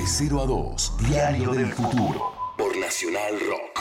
De 0 a 2, Diario del Futuro, por Nacional Rock.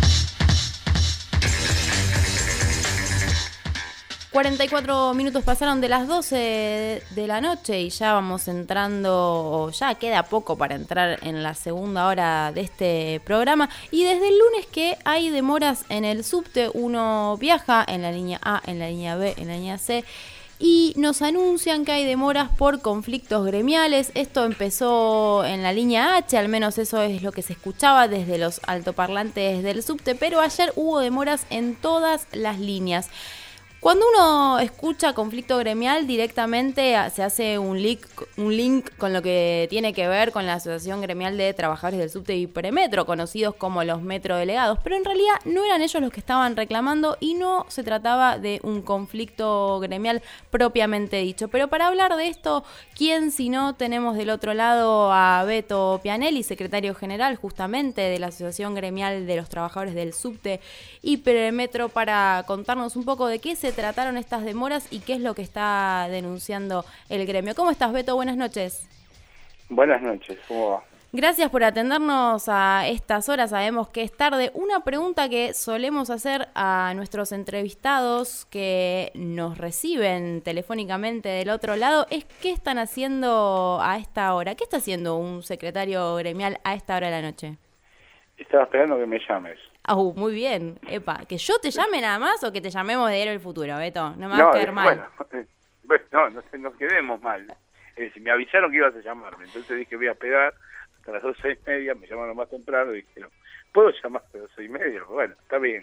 44 minutos pasaron de las 12 de la noche y ya vamos entrando, o ya queda poco para entrar en la segunda hora de este programa. Y desde el lunes que hay demoras en el subte, uno viaja en la línea A, en la línea B, en la línea C, y nos anuncian que hay demoras por conflictos gremiales. Esto empezó en la línea H, al menos eso es lo que se escuchaba desde los altoparlantes del subte, pero ayer hubo demoras en todas las líneas. Cuando uno escucha conflicto gremial, directamente se hace un link con lo que tiene que ver con la Asociación Gremial de Trabajadores del Subte y Premetro, conocidos como los metrodelegados, pero en realidad no eran ellos los que estaban reclamando y no se trataba de un conflicto gremial propiamente dicho. Pero para hablar de esto, ¿quién si no tenemos del otro lado a Beto Pianelli, secretario general justamente de la Asociación Gremial de los Trabajadores del Subte y Premetro, para contarnos un poco de qué se trataron estas demoras y qué es lo que está denunciando el gremio? ¿Cómo estás, Beto? Buenas noches. Buenas noches, ¿cómo va? Gracias por atendernos a estas horas, sabemos que es tarde. Una pregunta que solemos hacer a nuestros entrevistados que nos reciben telefónicamente del otro lado es ¿qué están haciendo a esta hora? ¿Qué está haciendo un secretario gremial a esta hora de la noche? Estaba esperando que me llames. Muy bien. Epa, ¿que yo te llame nada más o que te llamemos de Diario del Futuro, Beto? No me vas a quedar mal. Bueno, no nos quedemos mal. Me avisaron que ibas a llamarme, entonces dije voy a esperar hasta las 12:30, me llamaron más temprano y dije, ¿puedo llamar a las 12:30? Bueno, está bien.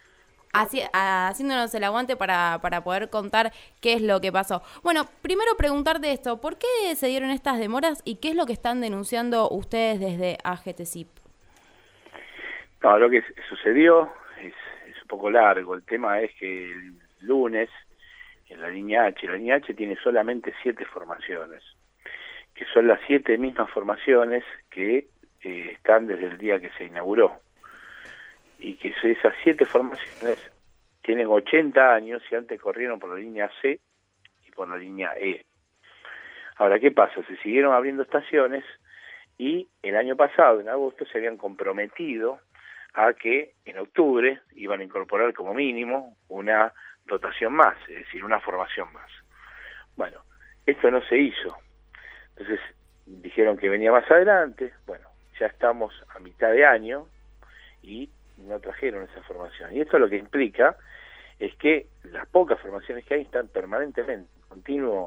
Haciéndonos el aguante para poder contar qué es lo que pasó. Bueno, primero preguntarte esto, ¿por qué se dieron estas demoras y qué es lo que están denunciando ustedes desde AGTSIP? No, lo que sucedió es un poco largo. El tema es que el lunes, en la línea H tiene solamente 7 formaciones, que son las 7 mismas formaciones que están desde el día que se inauguró. Y que esas 7 formaciones tienen 80 años y antes corrieron por la línea C y por la línea E. Ahora, ¿qué pasa? Se siguieron abriendo estaciones y el año pasado, en agosto, se habían comprometido a que en octubre iban a incorporar como mínimo una dotación más, es decir, una formación más. Bueno, esto no se hizo. Entonces dijeron que venía más adelante. Bueno, ya estamos a mitad de año y no trajeron esa formación. Y esto lo que implica es que las pocas formaciones que hay están permanentemente en continuo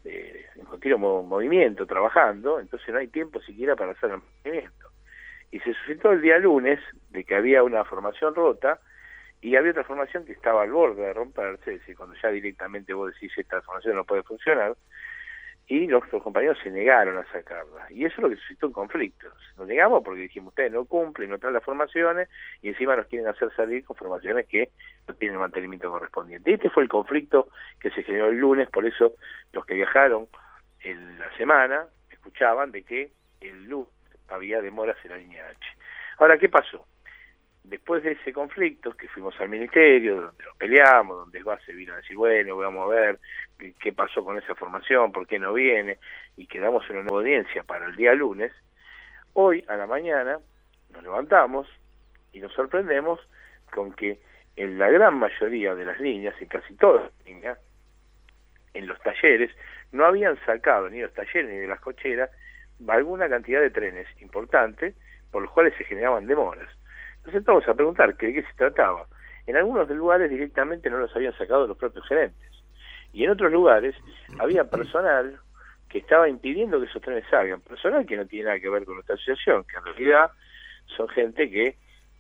movimiento, trabajando, entonces no hay tiempo siquiera para hacer el movimiento. Y se suscitó el día lunes de que había una formación rota y había otra formación que estaba al borde de romperse, es decir, cuando ya directamente vos decís esta formación no puede funcionar, y nuestros compañeros se negaron a sacarla. Y eso es lo que suscitó un conflicto. Nos negamos porque dijimos, ustedes no cumplen, no traen las formaciones y encima nos quieren hacer salir con formaciones que no tienen el mantenimiento correspondiente. Este fue el conflicto que se generó el lunes, por eso los que viajaron en la semana escuchaban de que el lunes había demoras en la línea H. Ahora, ¿qué pasó? Después de ese conflicto, que fuimos al ministerio, donde lo peleamos, donde el base vino a decir, bueno, vamos a ver qué pasó con esa formación, por qué no viene, y quedamos en una nueva audiencia para el día lunes, hoy a la mañana nos levantamos y nos sorprendemos con que en la gran mayoría de las líneas, en casi todas las líneas, en los talleres, no habían sacado ni los talleres ni de las cocheras alguna cantidad de trenes importante por los cuales se generaban demoras. Entonces entramos a preguntar de qué se trataba. En algunos lugares directamente no los habían sacado los propios gerentes. Y en otros lugares había personal que estaba impidiendo que esos trenes salgan. Personal que no tiene nada que ver con nuestra asociación, que en realidad son gente que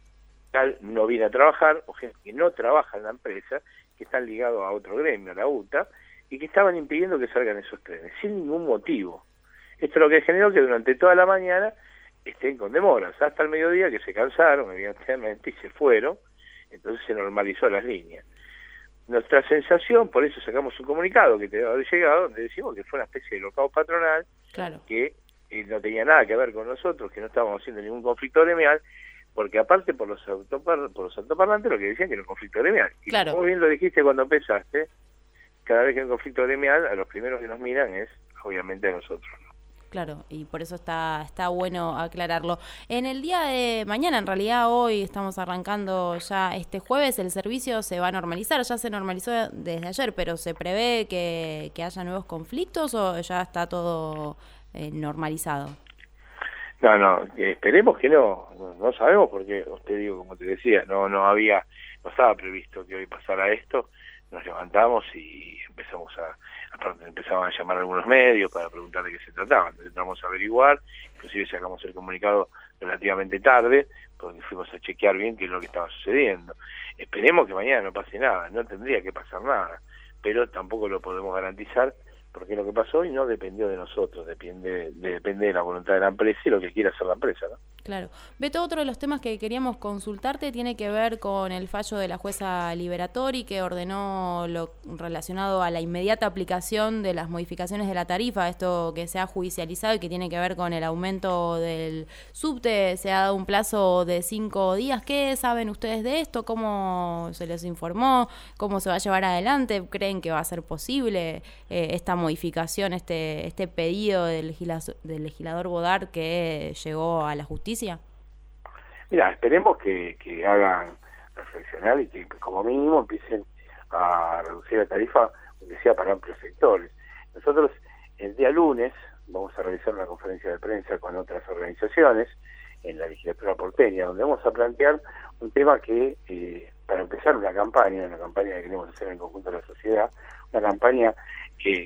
no viene a trabajar o gente que no trabaja en la empresa, que están ligados a otro gremio, a la UTA, y que estaban impidiendo que salgan esos trenes, sin ningún motivo. Esto es lo que generó que durante toda la mañana estén con demoras, hasta el mediodía que se cansaron, evidentemente, y se fueron, entonces se normalizó las líneas. Nuestra sensación, por eso sacamos un comunicado que te debe haber llegado, donde decimos que fue una especie de lockout patronal, claro, que no tenía nada que ver con nosotros, que no estábamos haciendo ningún conflicto gremial, porque aparte por los altoparlantes lo que decían que era un conflicto gremial. Y claro, como bien lo dijiste cuando empezaste, cada vez que hay un conflicto gremial, a los primeros que nos miran es, obviamente, a nosotros, ¿no? Claro, y por eso está bueno aclararlo. En el día de mañana, en realidad hoy estamos arrancando ya este jueves, el servicio se va a normalizar, ya se normalizó desde ayer, pero ¿se prevé que haya nuevos conflictos o ya está todo normalizado? No, esperemos que no sabemos porque, te digo, como te decía, no estaba previsto que hoy pasara esto. Nos levantamos y empezaban a llamar a algunos medios para preguntar de qué se trataba. Entonces entramos a averiguar, inclusive sacamos el comunicado relativamente tarde, porque fuimos a chequear bien qué es lo que estaba sucediendo. Esperemos que mañana no pase nada, no tendría que pasar nada, pero tampoco lo podemos garantizar, porque lo que pasó hoy no dependió de nosotros, depende de la voluntad de la empresa y lo que quiera hacer la empresa, ¿no? Claro. Beto, otro de los temas que queríamos consultarte tiene que ver con el fallo de la jueza Liberatori que ordenó lo relacionado a la inmediata aplicación de las modificaciones de la tarifa, esto que se ha judicializado y que tiene que ver con el aumento del subte. Se ha dado un plazo de 5 días. ¿Qué saben ustedes de esto? ¿Cómo se les informó? ¿Cómo se va a llevar adelante? ¿Creen que va a ser posible esta modificación, este pedido del legislador Bodart que llegó a la justicia? Mira, esperemos que hagan reflexionar y que como mínimo empiecen a reducir la tarifa, aunque sea para amplios sectores. Nosotros el día lunes vamos a realizar una conferencia de prensa con otras organizaciones en la legislatura porteña, donde vamos a plantear un tema que, para empezar, una campaña que queremos hacer en conjunto de la sociedad, una campaña que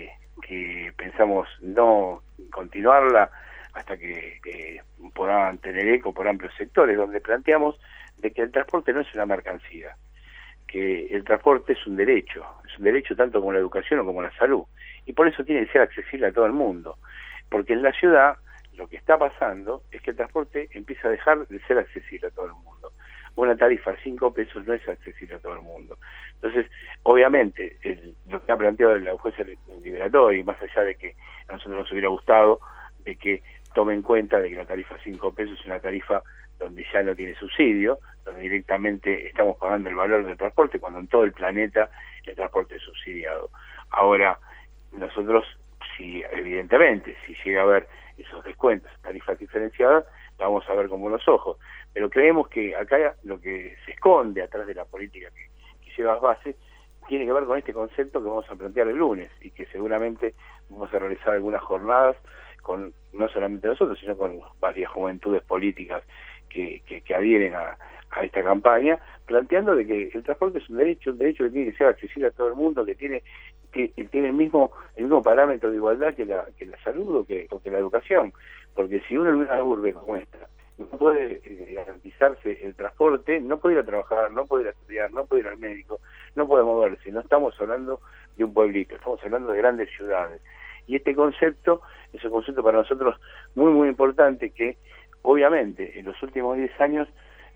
pensamos no continuarla hasta que puedan tener eco por amplios sectores, donde planteamos de que el transporte no es una mercancía, que el transporte es un derecho tanto como la educación o como la salud, y por eso tiene que ser accesible a todo el mundo, porque en la ciudad lo que está pasando es que el transporte empieza a dejar de ser accesible a todo el mundo. Una tarifa de 5 pesos no es accesible a todo el mundo. Entonces, obviamente, lo que ha planteado la jueza Liberatori, más allá de que a nosotros nos hubiera gustado de que tome en cuenta de que la tarifa 5 pesos es una tarifa donde ya no tiene subsidio, donde directamente estamos pagando el valor del transporte, cuando en todo el planeta el transporte es subsidiado. Ahora, nosotros, evidentemente, si llega a haber esos descuentos, tarifas diferenciadas, vamos a ver con buenos ojos. Pero creemos que acá lo que se esconde atrás de la política que lleva a base tiene que ver con este concepto que vamos a plantear el lunes y que seguramente vamos a realizar algunas jornadas con no solamente nosotros, sino con varias juventudes políticas que adhieren a esta campaña, planteando de que el transporte es un derecho que tiene que ser accesible a todo el mundo, que tiene el mismo parámetro de igualdad que la salud o que la educación, porque si uno en una urbe como esta no puede garantizarse el transporte, no puede ir a trabajar, no puede ir a estudiar, no puede ir al médico, no puede moverse. No estamos hablando de un pueblito, estamos hablando de grandes ciudades. Y este concepto es un concepto para nosotros muy, muy importante que, obviamente, en los últimos 10 años,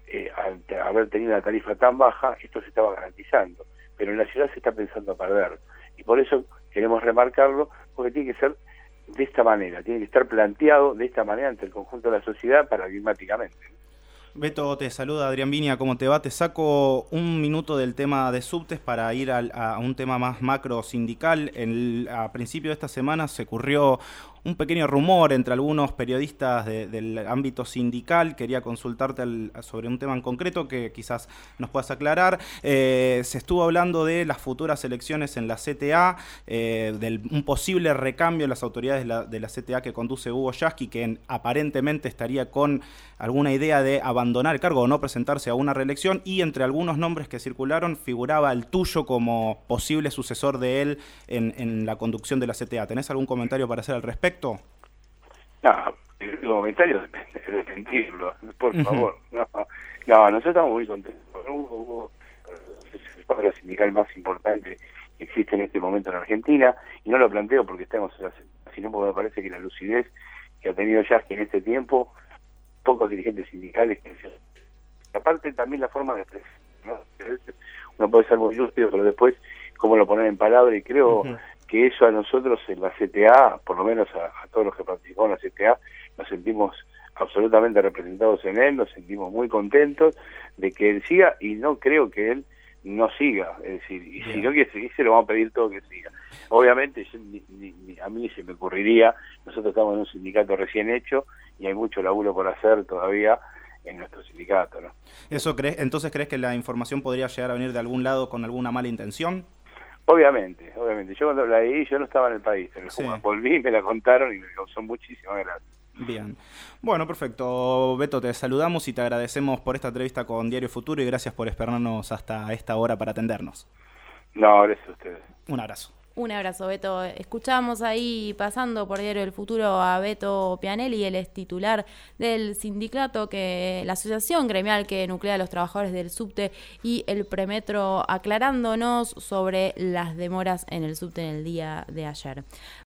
al haber tenido una tarifa tan baja, esto se estaba garantizando. Pero en la ciudad se está pensando a perder. Y por eso queremos remarcarlo, porque tiene que ser de esta manera, tiene que estar planteado de esta manera ante el conjunto de la sociedad paradigmáticamente. Beto, te saluda Adrián Viña, ¿cómo te va? Te saco un minuto del tema de subtes para ir a un tema más macro sindical. A principio de esta semana se ocurrió un pequeño rumor entre algunos periodistas del ámbito sindical. Quería consultarte sobre un tema en concreto que quizás nos puedas aclarar. Se estuvo hablando de las futuras elecciones en la CTA, un posible recambio en las autoridades de la CTA que conduce Hugo Yasky, que aparentemente estaría con alguna idea de abandonar el cargo o no presentarse a una reelección, y entre algunos nombres que circularon figuraba el tuyo como posible sucesor de él en la conducción de la CTA. ¿Tenés algún comentario para hacer al respecto? No, el comentario depende de sentirlo, por favor. No, nosotros estamos muy contentos. Hugo es el cuadro sindical más importante que existe en este momento en Argentina, y no lo planteo porque estamos en la CTA, sino porque me parece que la lucidez que ha tenido Yasky en este tiempo, pocos dirigentes sindicales, aparte también la forma de expresión, ¿no? Uno puede ser muy lúcido, pero después cómo lo poner en palabra, y creo que eso a nosotros en la CTA, por lo menos a todos los que participamos en la CTA, nos sentimos absolutamente representados en él, nos sentimos muy contentos de que él siga, y no creo que él no siga, es decir, y si no quiere seguir, se lo vamos a pedir todo que siga. Obviamente a mí se me ocurriría, nosotros estamos en un sindicato recién hecho y hay mucho laburo por hacer todavía en nuestro sindicato, ¿no? Entonces crees que la información podría llegar a venir de algún lado con alguna mala intención? Obviamente. Yo cuando la leí, yo no estaba en el país, pero Sí. volví, me la contaron y me causó muchísimas gracias. Bien. Bueno, perfecto. Beto, te saludamos y te agradecemos por esta entrevista con Diario Futuro y gracias por esperarnos hasta esta hora para atendernos. No, gracias a ustedes. Un abrazo. Un abrazo, Beto. Escuchamos ahí, pasando por Diario del Futuro, a Beto Pianelli, él es titular del sindicato, la asociación gremial que nuclea a los trabajadores del subte y el premetro, aclarándonos sobre las demoras en el subte en el día de ayer.